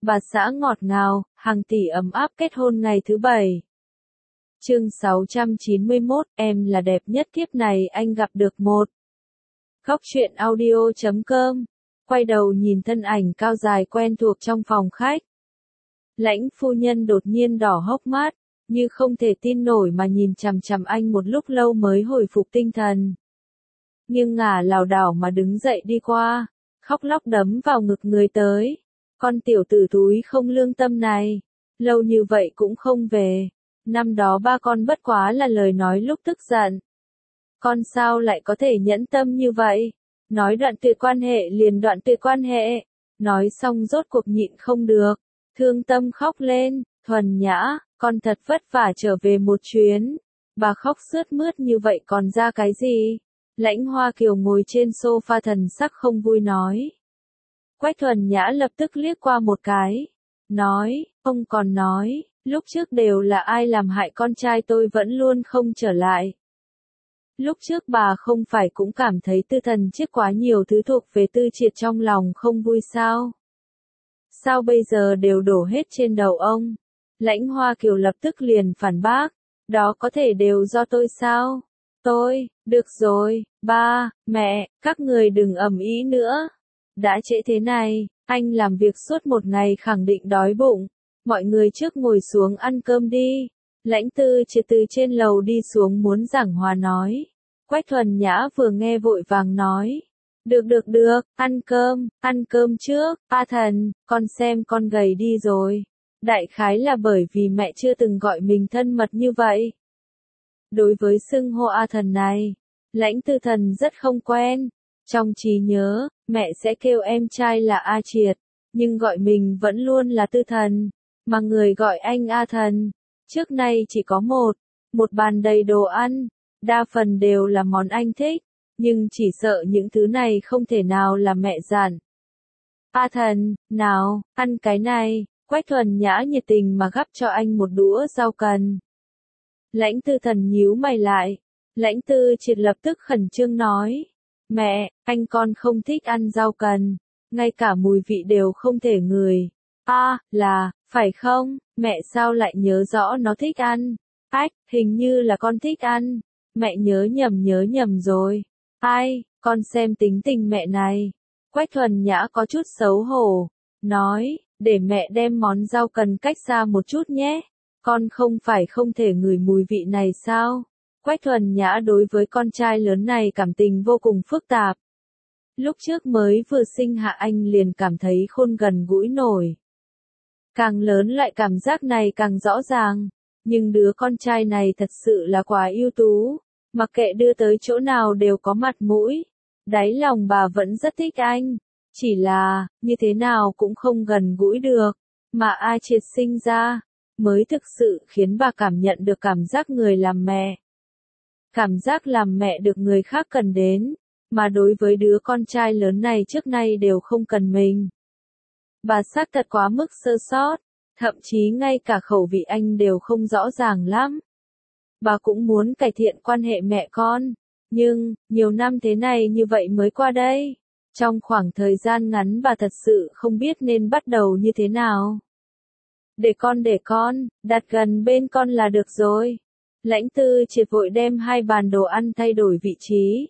bà xã ngọt ngào, hàng tỷ ấm áp kết hôn ngày thứ 7. Chương 691, em là đẹp nhất kiếp này anh gặp được một. Góc truyện audio.com. Quay đầu nhìn thân ảnh cao dài quen thuộc trong phòng khách. Lãnh phu nhân đột nhiên đỏ hốc mắt, như không thể tin nổi mà nhìn chằm chằm anh một lúc lâu mới hồi phục tinh thần. Nghiêng ngả lảo đảo mà đứng dậy đi qua, khóc lóc đấm vào ngực người tới. Con tiểu tử túi không lương tâm này, lâu như vậy cũng không về. Năm đó ba con bất quá là lời nói lúc tức giận. Con sao lại có thể nhẫn tâm như vậy? Nói đoạn tuyệt quan hệ liền đoạn tuyệt quan hệ. Nói xong rốt cuộc nhịn không được. Thương tâm khóc lên, Thuần Nhã, con thật vất vả trở về một chuyến. Bà khóc sướt mướt như vậy còn ra cái gì? Lãnh Hoa Kiều ngồi trên sofa thần sắc không vui nói. Quách Thuần Nhã lập tức liếc qua một cái. Nói, ông còn nói, lúc trước đều là ai làm hại con trai tôi vẫn luôn không trở lại. Lúc trước bà không phải cũng cảm thấy Tư Thần chiếc quá nhiều thứ thuộc về Tư Triệt trong lòng không vui sao? Sao bây giờ đều đổ hết trên đầu ông? Lãnh Hoa Kiều lập tức liền phản bác, đó có thể đều do tôi sao? Tôi, được rồi, ba, mẹ, các người đừng ầm ĩ nữa. Đã trễ thế này, anh làm việc suốt một ngày khẳng định đói bụng. Mọi người trước ngồi xuống ăn cơm đi. Lãnh Tư Triệt từ trên lầu đi xuống muốn giảng hòa nói. Quách Thuần Nhã vừa nghe vội vàng nói. Được, ăn cơm trước, A Thần, con xem con gầy đi rồi. Đại khái là bởi vì mẹ chưa từng gọi mình thân mật như vậy. Đối với xưng hô A Thần này, Lãnh Tư Thần rất không quen. Trong trí nhớ, mẹ sẽ kêu em trai là A Triệt, nhưng gọi mình vẫn luôn là Tư Thần, mà người gọi anh A Thần. Trước nay chỉ có một bàn đầy đồ ăn, đa phần đều là món anh thích, nhưng chỉ sợ những thứ này không thể nào là mẹ dặn. A Thần, nào, ăn cái này. Quách Thuần Nhã nhiệt tình mà gắp cho anh một đũa rau cần. Lãnh Tư Thần nhíu mày lại. Lãnh Tư Triệt lập tức khẩn trương nói. Mẹ, anh con không thích ăn rau cần. Ngay cả mùi vị đều không thể ngửi. Phải không? Mẹ sao lại nhớ rõ nó thích ăn? Hình như là con thích ăn. Mẹ nhớ nhầm rồi. Ai, con xem tính tình mẹ này. Quách Thuần Nhã có chút xấu hổ. Nói, để mẹ đem món rau cần cách xa một chút nhé. Con không phải không thể ngửi mùi vị này sao? Quách Thuần Nhã đối với con trai lớn này cảm tình vô cùng phức tạp. Lúc trước mới vừa sinh hạ anh liền cảm thấy khôn gần gũi nổi. Càng lớn lại cảm giác này càng rõ ràng. Nhưng đứa con trai này thật sự là quá ưu tú. Mặc kệ đưa tới chỗ nào đều có mặt mũi. Đáy lòng bà vẫn rất thích anh. Chỉ là, như thế nào cũng không gần gũi được. Mà A Triệt sinh ra, mới thực sự khiến bà cảm nhận được cảm giác người làm mẹ. Cảm giác làm mẹ được người khác cần đến, mà đối với đứa con trai lớn này trước nay đều không cần mình. Bà xác thật quá mức sơ sót, thậm chí ngay cả khẩu vị anh đều không rõ ràng lắm. Bà cũng muốn cải thiện quan hệ mẹ con, nhưng, nhiều năm thế này như vậy mới qua đây. Trong khoảng thời gian ngắn bà thật sự không biết nên bắt đầu như thế nào. Để con, đặt gần bên con là được rồi. Lãnh Tư Triệt vội đem hai bàn đồ ăn thay đổi vị trí.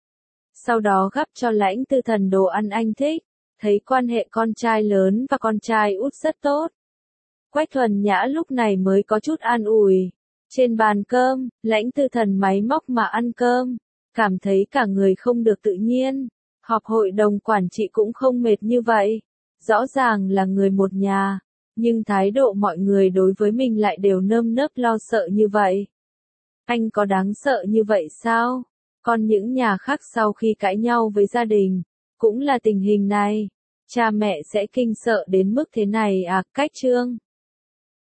Sau đó gắp cho Lãnh Tư Thần đồ ăn anh thích, thấy quan hệ con trai lớn và con trai út rất tốt. Quách Thuần Nhã lúc này mới có chút an ủi. Trên bàn cơm, Lãnh Tư Thần máy móc mà ăn cơm, cảm thấy cả người không được tự nhiên. Họp hội đồng quản trị cũng không mệt như vậy. Rõ ràng là người một nhà, nhưng thái độ mọi người đối với mình lại đều nơm nớp lo sợ như vậy. Anh có đáng sợ như vậy sao? Còn những nhà khác sau khi cãi nhau với gia đình, cũng là tình hình này. Cha mẹ sẽ kinh sợ đến mức thế này à? Cách chương